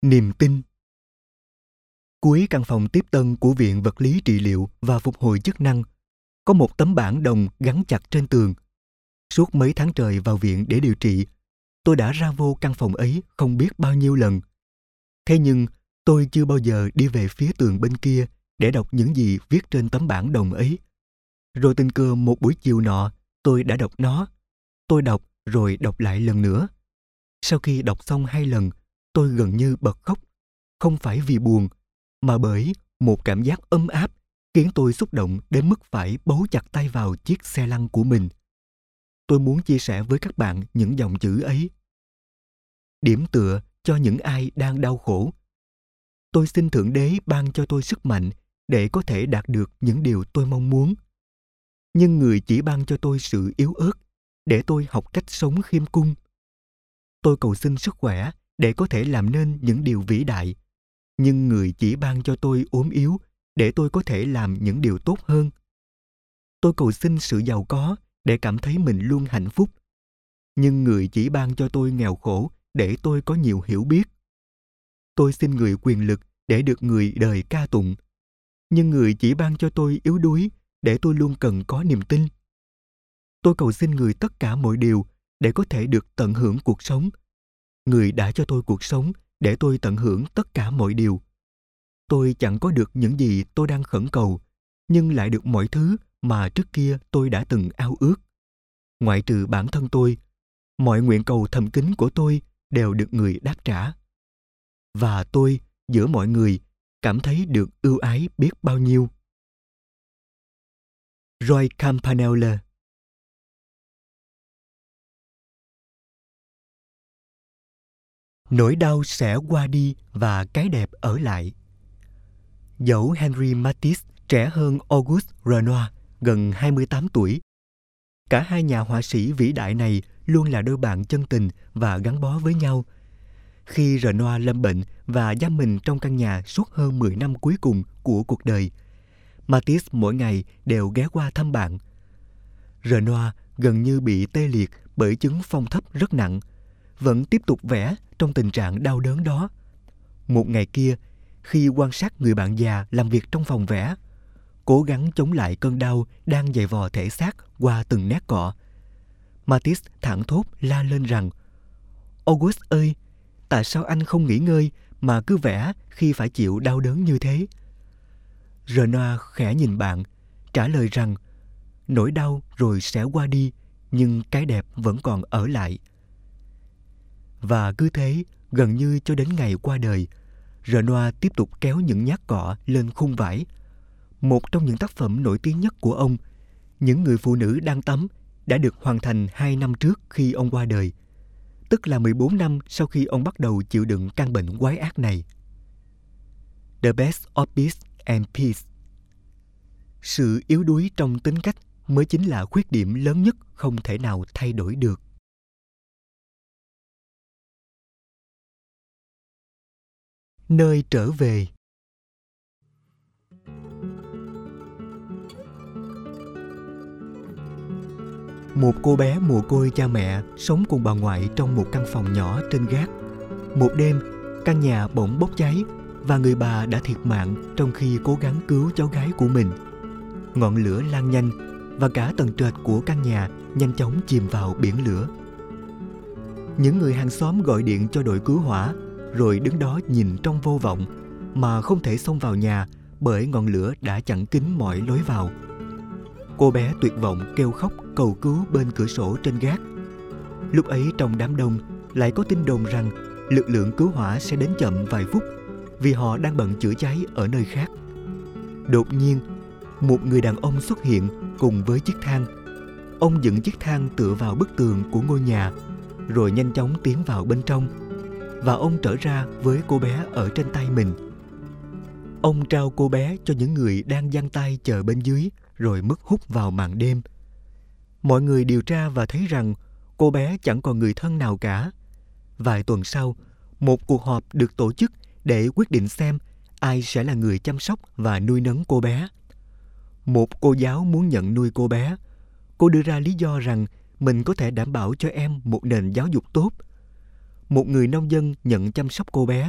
Niềm tin. Cuối căn phòng tiếp tân của Viện Vật lý Trị liệu và Phục hồi chức năng, có một tấm bảng đồng gắn chặt trên tường. Suốt mấy tháng trời vào viện để điều trị, tôi đã ra vô căn phòng ấy không biết bao nhiêu lần. Thế nhưng, tôi chưa bao giờ đi về phía tường bên kia để đọc những gì viết trên tấm bảng đồng ấy. Rồi tình cờ một buổi chiều nọ, tôi đã đọc nó. Tôi đọc rồi đọc lại lần nữa. Sau khi đọc xong 2 lần, tôi gần như bật khóc. Không phải vì buồn, mà bởi một cảm giác ấm áp khiến tôi xúc động đến mức phải bấu chặt tay vào chiếc xe lăn của mình. Tôi muốn chia sẻ với các bạn những dòng chữ ấy. Điểm tựa cho những ai đang đau khổ. Tôi xin Thượng Đế ban cho tôi sức mạnh để có thể đạt được những điều tôi mong muốn. Nhưng Người chỉ ban cho tôi sự yếu ớt để tôi học cách sống khiêm cung. Tôi cầu xin sức khỏe để có thể làm nên những điều vĩ đại. Nhưng Người chỉ ban cho tôi ốm yếu để tôi có thể làm những điều tốt hơn. Tôi cầu xin sự giàu có để cảm thấy mình luôn hạnh phúc. Nhưng Người chỉ ban cho tôi nghèo khổ để tôi có nhiều hiểu biết. Tôi xin Người quyền lực để được người đời ca tụng. Nhưng Người chỉ ban cho tôi yếu đuối để tôi luôn cần có niềm tin. Tôi cầu xin Người tất cả mọi điều để có thể được tận hưởng cuộc sống. Người đã cho tôi cuộc sống để tôi tận hưởng tất cả mọi điều. Tôi chẳng có được những gì tôi đang khẩn cầu, nhưng lại được mọi thứ mà trước kia tôi đã từng ao ước. Ngoại trừ bản thân tôi, mọi nguyện cầu thầm kín của tôi đều được Người đáp trả. Và tôi, giữa mọi người, cảm thấy được ưu ái biết bao nhiêu. Roy Campanella. Nỗi đau sẽ qua đi và cái đẹp ở lại. Dẫu Henri Matisse trẻ hơn Auguste Renoir gần 28 tuổi, cả hai nhà họa sĩ vĩ đại này luôn là đôi bạn chân tình và gắn bó với nhau. Khi Renoir lâm bệnh và giam mình trong căn nhà suốt hơn 10 năm cuối cùng của cuộc đời, Matisse mỗi ngày đều ghé qua thăm bạn. Renoir gần như bị tê liệt bởi chứng phong thấp rất nặng, vẫn tiếp tục vẽ trong tình trạng đau đớn đó. Một ngày kia, khi quan sát người bạn già làm việc trong phòng vẽ, cố gắng chống lại cơn đau đang giày vò thể xác qua từng nét cọ, Matisse thảng thốt la lên rằng: "Auguste ơi, tại sao anh không nghỉ ngơi mà cứ vẽ khi phải chịu đau đớn như thế?" Renoir khẽ nhìn bạn, trả lời rằng: "Nỗi đau rồi sẽ qua đi, nhưng cái đẹp vẫn còn ở lại." Và cứ thế, gần như cho đến ngày qua đời, Renoir tiếp tục kéo những nhát cọ lên khung vải. Một trong những tác phẩm nổi tiếng nhất của ông, Những người phụ nữ đang tắm, đã được hoàn thành 2 năm trước khi ông qua đời, tức là 14 năm sau khi ông bắt đầu chịu đựng căn bệnh quái ác này. The best of peace and peace. Sự yếu đuối trong tính cách mới chính là khuyết điểm lớn nhất không thể nào thay đổi được. Nơi trở về. Một cô bé mồ côi cha mẹ sống cùng bà ngoại trong một căn phòng nhỏ trên gác. Một đêm, căn nhà bỗng bốc cháy và người bà đã thiệt mạng trong khi cố gắng cứu cháu gái của mình. Ngọn lửa lan nhanh và cả tầng trệt của căn nhà nhanh chóng chìm vào biển lửa. Những người hàng xóm gọi điện cho đội cứu hỏa, rồi đứng đó nhìn trong vô vọng mà không thể xông vào nhà bởi ngọn lửa đã chặn kín mọi lối vào. Cô bé tuyệt vọng kêu khóc cầu cứu bên cửa sổ trên gác. Lúc ấy trong đám đông lại có tin đồn rằng lực lượng cứu hỏa sẽ đến chậm vài phút vì họ đang bận chữa cháy ở nơi khác. Đột nhiên, một người đàn ông xuất hiện cùng với chiếc thang. Ông dựng chiếc thang tựa vào bức tường của ngôi nhà, rồi nhanh chóng tiến vào bên trong, và ông trở ra với cô bé ở trên tay mình. Ông trao cô bé cho những người đang giang tay chờ bên dưới, rồi mất hút vào màn đêm. Mọi người điều tra và thấy rằng cô bé chẳng còn người thân nào cả. Vài tuần sau, một cuộc họp được tổ chức để quyết định xem ai sẽ là người chăm sóc và nuôi nấng cô bé. Một cô giáo muốn nhận nuôi cô bé. Cô đưa ra lý do rằng mình có thể đảm bảo cho em một nền giáo dục tốt. Một người nông dân nhận chăm sóc cô bé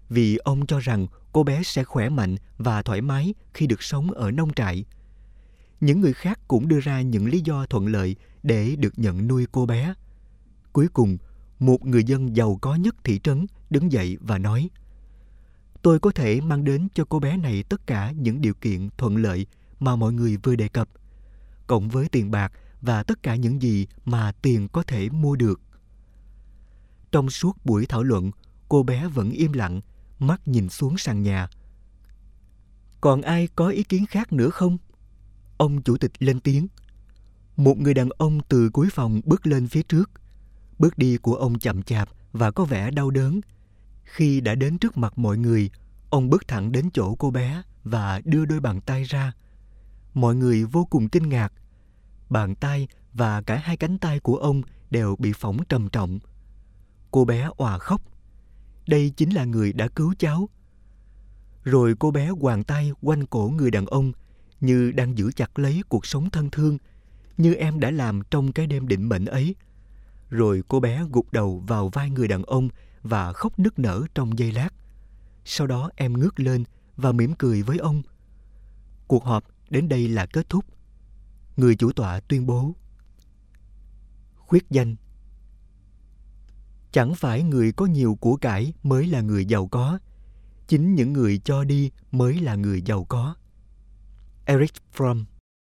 vì ông cho rằng cô bé sẽ khỏe mạnh và thoải mái khi được sống ở nông trại. Những người khác cũng đưa ra những lý do thuận lợi để được nhận nuôi cô bé. Cuối cùng, một người dân giàu có nhất thị trấn đứng dậy và nói: "Tôi có thể mang đến cho cô bé này tất cả những điều kiện thuận lợi mà mọi người vừa đề cập, cộng với tiền bạc và tất cả những gì mà tiền có thể mua được." Trong suốt buổi thảo luận, cô bé vẫn im lặng, mắt nhìn xuống sàn nhà. "Còn ai có ý kiến khác nữa không?" Ông chủ tịch lên tiếng. Một người đàn ông từ cuối phòng bước lên phía trước. Bước đi của ông chậm chạp và có vẻ đau đớn. Khi đã đến trước mặt mọi người, ông bước thẳng đến chỗ cô bé và đưa đôi bàn tay ra. Mọi người vô cùng kinh ngạc. Bàn tay và cả hai cánh tay của ông đều bị phỏng trầm trọng. Cô bé òa khóc. Đây chính là người đã cứu cháu. Rồi cô bé quàng tay quanh cổ người đàn ông, như đang giữ chặt lấy cuộc sống thân thương, như em đã làm trong cái đêm định mệnh ấy. Rồi cô bé gục đầu vào vai người đàn ông và khóc nức nở trong giây lát. Sau đó em ngước lên và mỉm cười với ông. Cuộc họp đến đây là kết thúc. Người chủ tọa tuyên bố. Khuyết danh. Chẳng phải người có nhiều của cải mới là người giàu có. Chính những người cho đi mới là người giàu có. Erich Fromm.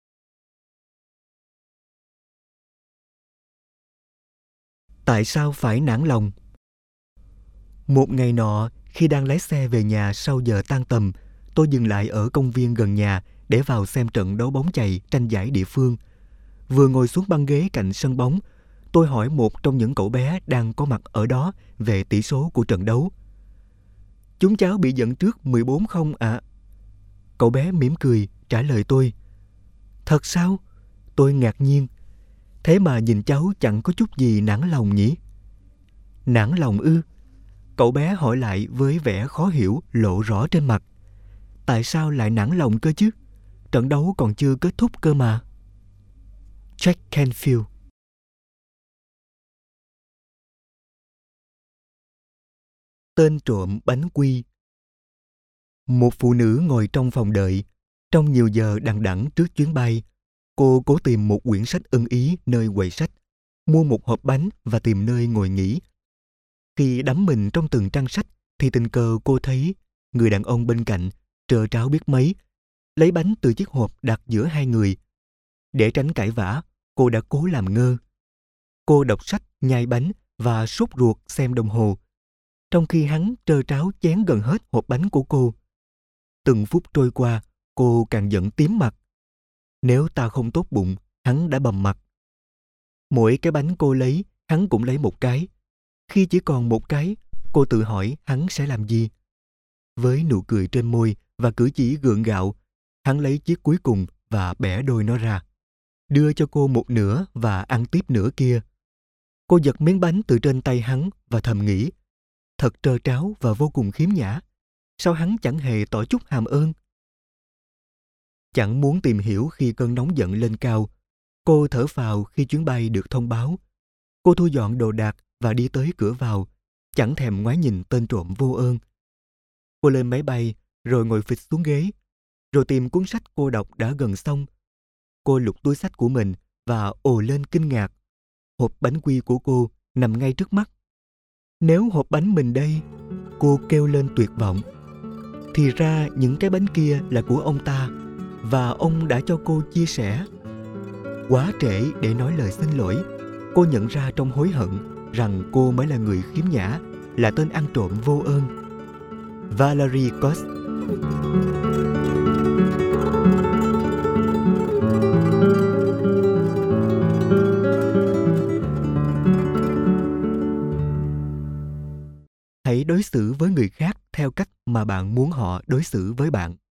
Tại sao phải nản lòng? Một ngày nọ, khi đang lái xe về nhà sau giờ tan tầm, tôi dừng lại ở công viên gần nhà để vào xem trận đấu bóng chày tranh giải địa phương. Vừa ngồi xuống băng ghế cạnh sân bóng, tôi hỏi một trong những cậu bé đang có mặt ở đó về tỷ số của trận đấu. Chúng cháu bị dẫn trước 14-0 ạ. Cậu bé mỉm cười trả lời tôi. Thật sao? Tôi ngạc nhiên. Thế mà nhìn cháu chẳng có chút gì nản lòng nhỉ? Nản lòng ư? Cậu bé hỏi lại với vẻ khó hiểu lộ rõ trên mặt. Tại sao lại nản lòng cơ chứ? Trận đấu còn chưa kết thúc cơ mà. Jack Canfield. Tên trộm bánh quy. Một phụ nữ ngồi trong phòng đợi. Trong nhiều giờ đằng đẵng trước chuyến bay, cô cố tìm một quyển sách ưng ý nơi quầy sách, mua một hộp bánh và tìm nơi ngồi nghỉ. Khi đắm mình trong từng trang sách thì tình cờ cô thấy người đàn ông bên cạnh trơ tráo biết mấy, lấy bánh từ chiếc hộp đặt giữa hai người. Để tránh cãi vã, cô đã cố làm ngơ. Cô đọc sách, nhai bánh và sốt ruột xem đồng hồ, trong khi hắn trơ tráo chén gần hết hộp bánh của cô. Từng phút trôi qua, cô càng giận tím mặt. Nếu ta không tốt bụng, hắn đã bầm mặt. Mỗi cái bánh cô lấy, hắn cũng lấy một cái. Khi chỉ còn một cái, cô tự hỏi hắn sẽ làm gì. Với nụ cười trên môi và cử chỉ gượng gạo, hắn lấy chiếc cuối cùng và bẻ đôi nó ra, đưa cho cô một nửa và ăn tiếp nửa kia. Cô giật miếng bánh từ trên tay hắn và thầm nghĩ, thật trơ tráo và vô cùng khiếm nhã. Sao hắn chẳng hề tỏ chút hàm ơn? Chẳng muốn tìm hiểu khi cơn nóng giận lên cao, cô thở phào khi chuyến bay được thông báo. Cô thu dọn đồ đạc và đi tới cửa vào, chẳng thèm ngoái nhìn tên trộm vô ơn. Cô lên máy bay, rồi ngồi phịch xuống ghế, rồi tìm cuốn sách cô đọc đã gần xong. Cô lục túi sách của mình và ồ lên kinh ngạc. Hộp bánh quy của cô nằm ngay trước mắt. Nếu hộp bánh mình đây, cô kêu lên tuyệt vọng. Thì ra những cái bánh kia là của ông ta, và ông đã cho cô chia sẻ. Quá trễ để nói lời xin lỗi. Cô nhận ra trong hối hận rằng cô mới là người khiếm nhã, là tên ăn trộm vô ơn. Valery Kost. Hãy đối xử với người khác theo cách mà bạn muốn họ đối xử với bạn.